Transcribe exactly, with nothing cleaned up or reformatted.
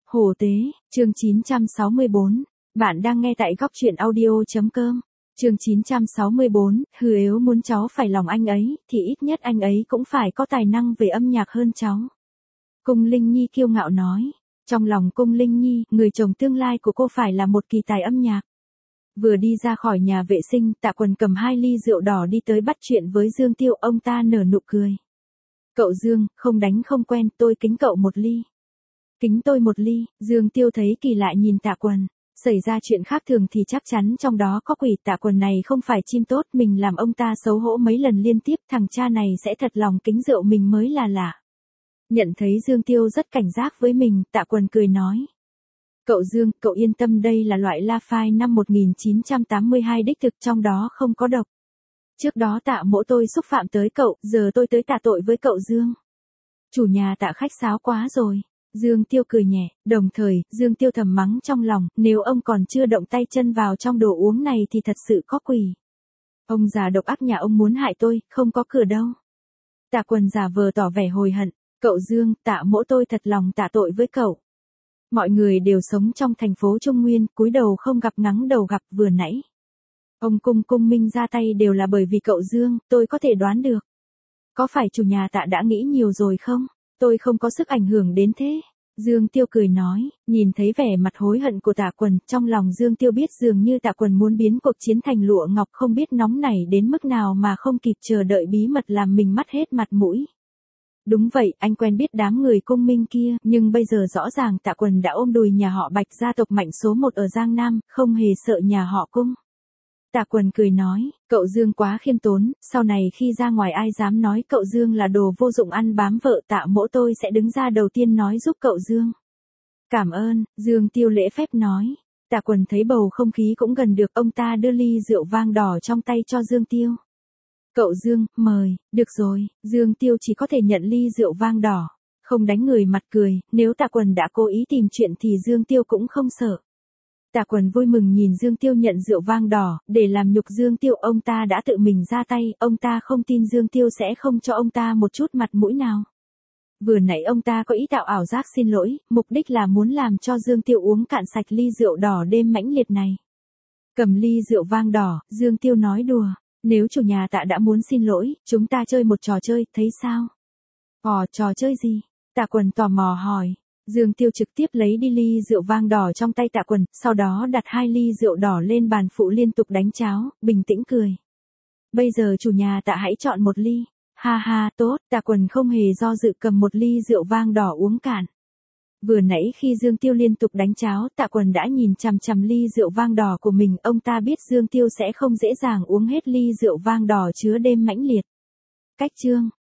Hồ Tế, chương chín trăm sáu mươi bốn. Bạn đang nghe tại góc truyện audio chấm com. Chương chín trăm sáu mươi bốn, hừ nếu muốn cháu phải lòng anh ấy, thì ít nhất anh ấy cũng phải có tài năng về âm nhạc hơn cháu. Cung Linh Nhi kiêu ngạo nói. Trong lòng Cung Linh Nhi, người chồng tương lai của cô phải là một kỳ tài âm nhạc. Vừa đi ra khỏi nhà vệ sinh, Tạ Quần cầm hai ly rượu đỏ đi tới bắt chuyện với Dương Tiêu, ông ta nở nụ cười. Cậu Dương, không đánh không quen, tôi kính cậu một ly. Kính tôi một ly, Dương Tiêu thấy kỳ lạ nhìn Tạ Quần. Xảy ra chuyện khác thường thì chắc chắn trong đó có quỷ. Tạ Quần này không phải chim tốt, mình làm ông ta xấu hổ mấy lần liên tiếp, thằng cha này sẽ thật lòng kính rượu mình mới là lạ. Nhận thấy Dương Tiêu rất cảnh giác với mình, Tạ Quần cười nói. Cậu Dương, cậu yên tâm, đây là loại La Phai năm một nghìn chín trăm tám mươi hai đích thực, trong đó không có độc. Trước đó Tạ mỗ tôi xúc phạm tới cậu, giờ tôi tới tạ tội với cậu Dương. Chủ nhà Tạ khách sáo quá rồi. Dương Tiêu cười nhẹ, đồng thời, Dương Tiêu thầm mắng trong lòng, nếu ông còn chưa động tay chân vào trong đồ uống này thì thật sự có quỷ. Ông già độc ác nhà ông muốn hại tôi, không có cửa đâu. Tạ Quần giả vờ tỏ vẻ hồi hận, cậu Dương, Tạ mỗ tôi thật lòng tạ tội với cậu. Mọi người đều sống trong thành phố Trung Nguyên, cúi đầu không gặp ngắng đầu gặp, vừa nãy. Ông Cung Cung Minh ra tay đều là bởi vì cậu Dương, tôi có thể đoán được. Có phải chủ nhà Tạ đã nghĩ nhiều rồi không? Tôi không có sức ảnh hưởng đến thế. Dương Tiêu cười nói, nhìn thấy vẻ mặt hối hận của Tạ Quần, trong lòng Dương Tiêu biết dường như Tạ Quần muốn biến cuộc chiến thành lụa ngọc, không biết nóng nảy đến mức nào mà không kịp chờ đợi bí mật làm mình mất hết mặt mũi. Đúng vậy, anh quen biết đám người Cung Minh kia, nhưng bây giờ rõ ràng Tạ Quần đã ôm đùi nhà họ Bạch, gia tộc mạnh số một ở Giang Nam, không hề sợ nhà họ Cung. Tạ Quần cười nói, cậu Dương quá khiêm tốn, sau này khi ra ngoài ai dám nói cậu Dương là đồ vô dụng ăn bám vợ, Tạ mỗ tôi sẽ đứng ra đầu tiên nói giúp cậu Dương. Cảm ơn, Dương Tiêu lễ phép nói. Tạ Quần thấy bầu không khí cũng gần được, ông ta đưa ly rượu vang đỏ trong tay cho Dương Tiêu. Cậu Dương, mời, được rồi, Dương Tiêu chỉ có thể nhận ly rượu vang đỏ, không đánh người mặt cười, nếu Tạ Quần đã cố ý tìm chuyện thì Dương Tiêu cũng không sợ. Tạ Quần vui mừng nhìn Dương Tiêu nhận rượu vang đỏ, để làm nhục Dương Tiêu, ông ta đã tự mình ra tay, ông ta không tin Dương Tiêu sẽ không cho ông ta một chút mặt mũi nào. Vừa nãy ông ta có ý tạo ảo giác xin lỗi, mục đích là muốn làm cho Dương Tiêu uống cạn sạch ly rượu đỏ đêm mãnh liệt này. Cầm ly rượu vang đỏ, Dương Tiêu nói đùa, nếu chủ nhà Tạ đã muốn xin lỗi, chúng ta chơi một trò chơi, thấy sao? Ồ, trò chơi gì? Tạ Quần tò mò hỏi. Dương Tiêu trực tiếp lấy đi ly rượu vang đỏ trong tay Tạ Quần, sau đó đặt hai ly rượu đỏ lên bàn phụ liên tục đánh cháo, bình tĩnh cười. Bây giờ chủ nhà Tạ hãy chọn một ly. Ha ha, tốt, Tạ Quần không hề do dự cầm một ly rượu vang đỏ uống cạn. Vừa nãy khi Dương Tiêu liên tục đánh cháo, Tạ Quần đã nhìn chằm chằm ly rượu vang đỏ của mình, ông ta biết Dương Tiêu sẽ không dễ dàng uống hết ly rượu vang đỏ chứa đêm mãnh liệt. Cách chương,